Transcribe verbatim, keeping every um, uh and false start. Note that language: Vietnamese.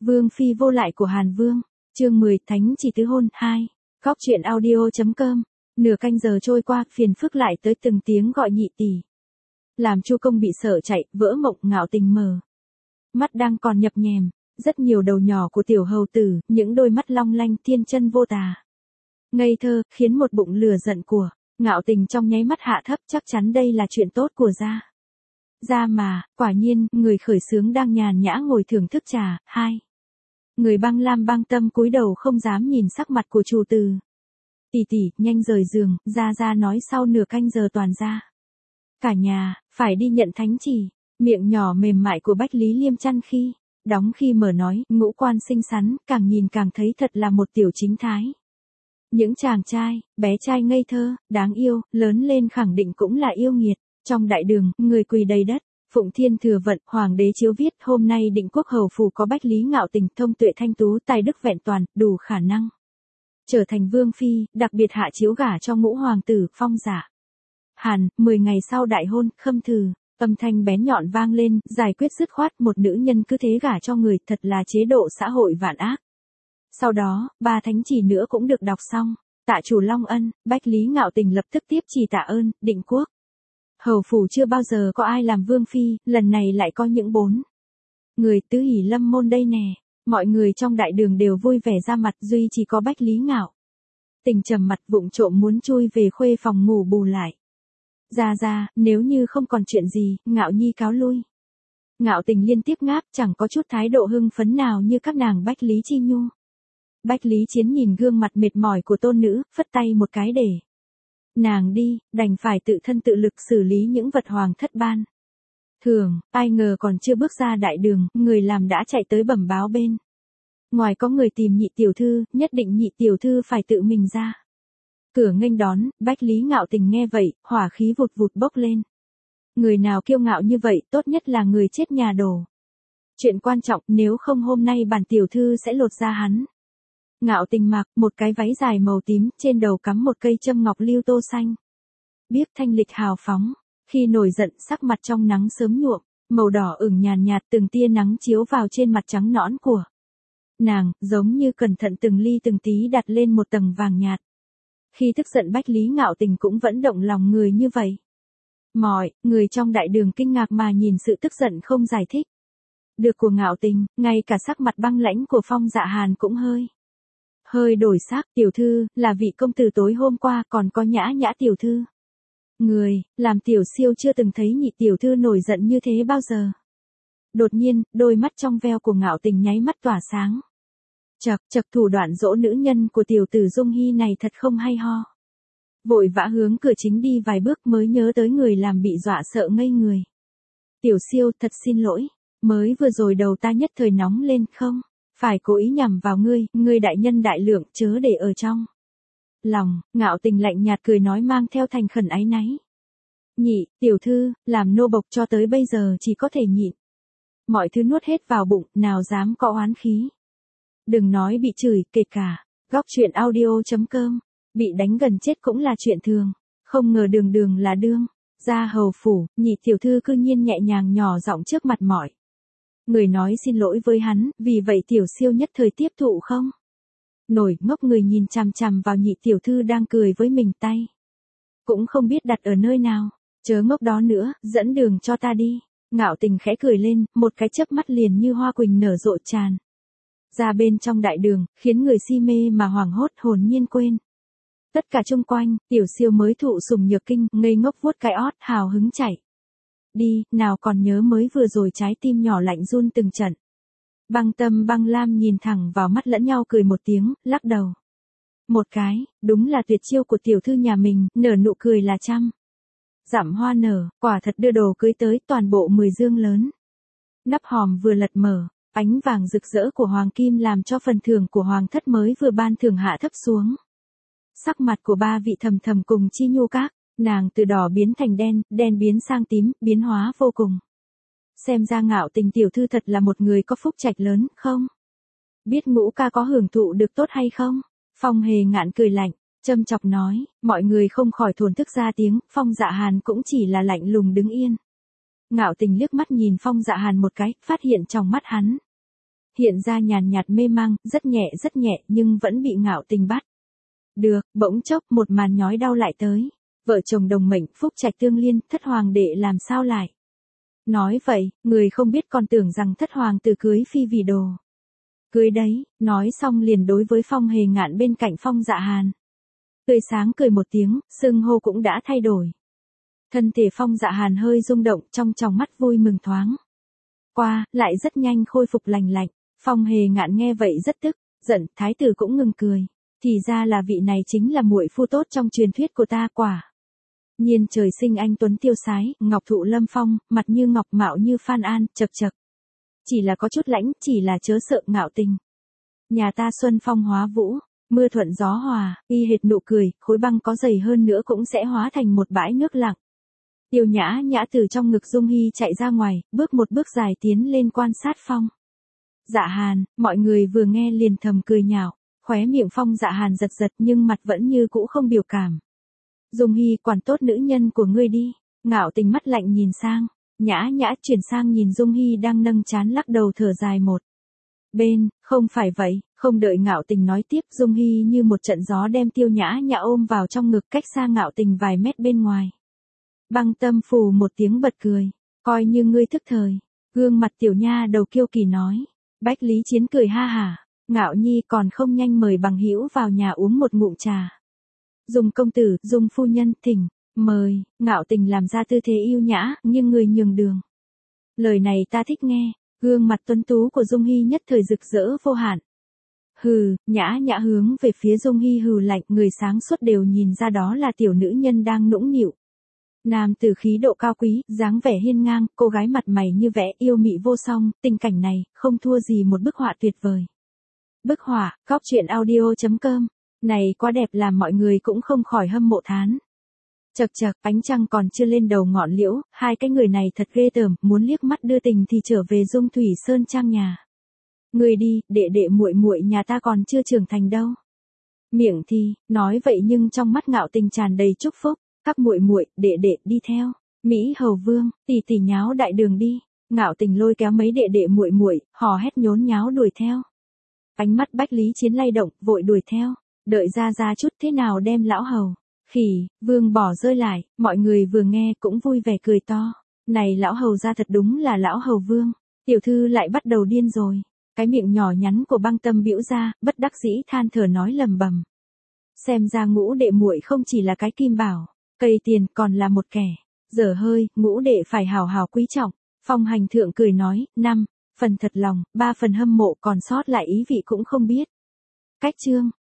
Vương phi vô lại của Hàn Vương, chương mười, Thánh chỉ tứ hôn hai. Góc truyện audio chấm com. Nửa canh giờ trôi qua, phiền phức lại tới từng tiếng gọi nhị tỷ. Làm Chu Công bị sợ chạy, vỡ mộng. Ngạo Tình mở mắt đang còn nhập nhèm, rất nhiều đầu nhỏ của tiểu hầu tử, những đôi mắt long lanh thiên chân vô tà, ngây thơ, khiến một bụng lửa giận của Ngạo Tình trong nháy mắt hạ thấp. Chắc chắn đây là chuyện tốt của gia. Gia mà, quả nhiên, người khởi xướng đang nhàn nhã ngồi thưởng thức trà. Hai. Người băng lam băng tâm cúi đầu không dám nhìn sắc mặt của chủ từ. Tỷ tỷ, nhanh rời giường, Gia Gia nói sau nửa canh giờ toàn ra. Cả nhà, phải đi nhận thánh chỉ. Miệng nhỏ mềm mại của Bách Lý Liêm chăn khi đóng khi mở nói, ngũ quan xinh xắn, càng nhìn càng thấy thật là một tiểu chính thái. Những chàng trai, bé trai ngây thơ, đáng yêu, lớn lên khẳng định cũng là yêu nghiệt. Trong đại đường, người quỳ đầy đất. Phụng Thiên Thừa Vận, Hoàng đế chiếu viết, hôm nay Định Quốc hầu phủ có Bách Lý Ngạo Tình, thông tuệ thanh tú, tài đức vẹn toàn, đủ khả năng trở thành vương phi, đặc biệt hạ chiếu gả cho ngũ hoàng tử, Phong Dạ. Hàn, mười ngày sau đại hôn, khâm thừ, âm thanh bén nhọn vang lên, giải quyết dứt khoát, một nữ nhân cứ thế gả cho người, thật là chế độ xã hội vạn ác. Sau đó, ba thánh chỉ nữa cũng được đọc xong. Tạ chủ Long Ân, Bách Lý Ngạo Tình lập tức tiếp chỉ tạ ơn, Định Quốc hầu phủ chưa bao giờ có ai làm vương phi, lần này lại có những bốn người tứ hỷ lâm môn đây nè. Mọi người trong đại đường đều vui vẻ ra mặt, duy chỉ có Bách Lý Ngạo Tình trầm mặt vụng trộm muốn chui về khuê phòng ngủ bù lại. Ra ra, nếu như không còn chuyện gì, Ngạo Nhi cáo lui. Ngạo Tình liên tiếp ngáp, chẳng có chút thái độ hưng phấn nào như các nàng Bách Lý Chi Nhu. Bách Lý Chiến nhìn gương mặt mệt mỏi của tôn nữ, phất tay một cái để nàng đi, đành phải tự thân tự lực xử lý những vật hoàng thất ban thường. Ai ngờ còn chưa bước ra đại đường, người làm đã chạy tới bẩm báo bên ngoài có người tìm nhị tiểu thư, nhất định nhị tiểu thư phải tự mình ra cửa nghênh đón. Bách Lý Ngạo Tình nghe vậy, hỏa khí vụt vụt bốc lên. Người nào kiêu ngạo như vậy, tốt nhất là người chết nhà đổ. Chuyện quan trọng, nếu không hôm nay bản tiểu thư sẽ lột ra hắn. Ngạo Tình mặc một cái váy dài màu tím, trên đầu cắm một cây châm ngọc lưu tô xanh biếc, thanh lịch hào phóng. Khi nổi giận, sắc mặt trong nắng sớm nhuộm, màu đỏ ửng nhàn nhạt, từng tia nắng chiếu vào trên mặt trắng nõn của nàng, giống như cẩn thận từng ly từng tí đặt lên một tầng vàng nhạt. Khi tức giận, Bách Lý Ngạo Tình cũng vẫn động lòng người như vậy. Mọi người trong đại đường kinh ngạc mà nhìn sự tức giận không giải thích được của Ngạo Tình, ngay cả sắc mặt băng lãnh của Phong Dạ Hàn cũng hơi hơi đổi sắc. Tiểu thư, là vị công tử tối hôm qua, còn có Nhã Nhã tiểu thư. Người, làm tiểu siêu chưa từng thấy nhị tiểu thư nổi giận như thế bao giờ. Đột nhiên, đôi mắt trong veo của Ngạo Tình nháy mắt tỏa sáng. Chậc, chậc, thủ đoạn dỗ nữ nhân của tiểu tử Dung Hy này thật không hay ho. Vội vã hướng cửa chính đi vài bước mới nhớ tới người làm bị dọa sợ ngây người. Tiểu siêu, thật xin lỗi, mới vừa rồi đầu ta nhất thời nóng lên, không phải cố ý nhằm vào ngươi, ngươi đại nhân đại lượng, chớ để ở trong lòng. Ngạo Tình lạnh nhạt cười nói mang theo thành khẩn áy náy. Nhị tiểu thư, làm nô bộc cho tới bây giờ chỉ có thể nhịn mọi thứ nuốt hết vào bụng, nào dám có oán khí. Đừng nói bị chửi, kể cả góc truyện audio chấm com, bị đánh gần chết cũng là chuyện thường. Không ngờ đường đường là đương gia hầu phủ, nhị tiểu thư cư nhiên nhẹ nhàng nhỏ giọng trước mặt mọi người nói xin lỗi với hắn, vì vậy tiểu siêu nhất thời tiếp thụ không nổi. Ngốc người nhìn chằm chằm vào nhị tiểu thư đang cười với mình, tay cũng không biết đặt ở nơi nào. Chớ ngốc đó nữa, dẫn đường cho ta đi. Ngạo Tình khẽ cười lên, một cái chớp mắt liền như hoa quỳnh nở rộ tràn ra bên trong đại đường, khiến người si mê mà hoảng hốt, hồn nhiên quên tất cả xung quanh. Tiểu siêu mới thụ sủng nhược kinh, ngây ngốc vuốt cái ót, hào hứng chạy đi, nào còn nhớ mới vừa rồi trái tim nhỏ lạnh run từng trận. Băng Tâm Băng Lam nhìn thẳng vào mắt lẫn nhau cười một tiếng, lắc đầu một cái, đúng là tuyệt chiêu của tiểu thư nhà mình, nở nụ cười là trăm dặm hoa nở, quả thật đưa đồ cưới tới, toàn bộ mười dương lớn. Nắp hòm vừa lật mở, ánh vàng rực rỡ của hoàng kim làm cho phần thưởng của hoàng thất mới vừa ban thưởng hạ thấp xuống. Sắc mặt của ba vị thầm thầm cùng Chi Nhu các nàng từ đỏ biến thành đen, đen biến sang tím, biến hóa vô cùng. Xem ra Ngạo Tình tiểu thư thật là một người có phúc trạch lớn, không biết Ngũ ca có hưởng thụ được tốt hay không? Phong Hề Ngạn cười lạnh, châm chọc nói. Mọi người không khỏi thổn thức ra tiếng. Phong Dạ Hàn cũng chỉ là lạnh lùng đứng yên. Ngạo Tình liếc mắt nhìn Phong Dạ Hàn một cái, phát hiện trong mắt hắn hiện ra nhàn nhạt mê mang, rất nhẹ rất nhẹ nhưng vẫn bị Ngạo Tình bắt. Được, bỗng chốc một màn nhói đau lại tới. Vợ chồng đồng mệnh, phúc trạch tương liên, thất hoàng đệ làm sao lại? Nói vậy, người không biết còn tưởng rằng thất hoàng tử cưới phi vì đồ. Cưới đấy, nói xong liền đối với Phong Hề Ngạn bên cạnh Phong Dạ Hàn. Tươi sáng cười một tiếng, xưng hô cũng đã thay đổi. Thân thể Phong Dạ Hàn hơi rung động, trong tròng mắt vui mừng thoáng qua, lại rất nhanh khôi phục lành lạnh. Phong Hề Ngạn nghe vậy rất tức giận, thái tử cũng ngừng cười. Thì ra là vị này chính là muội phu tốt trong truyền thuyết của ta. Quả nhiên trời sinh anh tuấn tiêu sái, ngọc thụ lâm phong, mặt như ngọc mạo như Phan An, chật chật. Chỉ là có chút lãnh, chỉ là chớ sợ Ngạo Tình. Nhà ta xuân phong hóa vũ, mưa thuận gió hòa, y hệt nụ cười, khối băng có dày hơn nữa cũng sẽ hóa thành một bãi nước lặng. Tiêu Nhã Nhã từ trong ngực Dung Hy chạy ra ngoài, bước một bước dài tiến lên quan sát Phong Dạ Hàn, mọi người vừa nghe liền thầm cười nhạo, khóe miệng Phong Dạ Hàn giật giật nhưng mặt vẫn như cũ không biểu cảm. Dung Hy, quản tốt nữ nhân của ngươi đi. Ngạo Tình mắt lạnh nhìn sang, Nhã Nhã chuyển sang nhìn Dung Hy đang nâng trán lắc đầu thở dài một bên. Không phải vậy, không đợi Ngạo Tình nói tiếp, Dung Hy như một trận gió đem Tiêu Nhã Nhã ôm vào trong ngực cách xa Ngạo Tình vài mét bên ngoài. Băng Tâm phù một tiếng bật cười, coi như ngươi thức thời. Gương mặt tiểu nha đầu kiêu kỳ nói. Bách Lý Chiến cười ha hả, Ngạo Nhi còn không nhanh mời bằng hữu vào nhà uống một ngụm trà. Dung công tử, Dung phu nhân, thỉnh, mời. Ngạo Tình làm ra tư thế yêu nhã, nhưng người nhường đường. Lời này ta thích nghe. Gương mặt tuấn tú của Dung Hy nhất thời rực rỡ vô hạn. Hừ, Nhã Nhã hướng về phía Dung Hy hừ lạnh, người sáng suốt đều nhìn ra đó là tiểu nữ nhân đang nũng nịu. Nam tử khí độ cao quý, dáng vẻ hiên ngang, cô gái mặt mày như vẽ, yêu mị vô song, tình cảnh này không thua gì một bức họa tuyệt vời. Bức họa, cóc truyện audio chấm com. Này quá đẹp làm mọi người cũng không khỏi hâm mộ thán. Chật chật, ánh trăng còn chưa lên đầu ngọn liễu, hai cái người này thật ghê tởm, muốn liếc mắt đưa tình thì trở về Dung Thủy Sơn trang nhà. Người đi, đệ đệ muội muội nhà ta còn chưa trưởng thành đâu. Miệng thì nói vậy nhưng trong mắt Ngạo Tình tràn đầy chúc phúc. Các muội muội, đệ đệ đi theo. Mỹ Hầu Vương, tỷ tỷ nháo đại đường đi. Ngạo Tình lôi kéo mấy đệ đệ muội muội, hò hét nhốn nháo đuổi theo. Ánh mắt Bách Lý Chiến lay động, vội đuổi theo. Đợi ra ra chút thế nào đem lão hầu Khỉ Vương bỏ rơi lại, mọi người vừa nghe cũng vui vẻ cười to. Này lão hầu ra thật đúng là lão hầu Vương. Tiểu thư lại bắt đầu điên rồi. Cái miệng nhỏ nhắn của Băng Tâm bĩu ra, bất đắc dĩ than thở nói lầm bầm. Xem ra ngũ đệ muội không chỉ là cái kim bảo cây tiền, còn là một kẻ dở hơi, ngũ đệ phải hào hào quý trọng. Phong Hành Thượng cười nói, năm phần thật lòng, ba phần hâm mộ, còn sót lại ý vị cũng không biết. Cách chương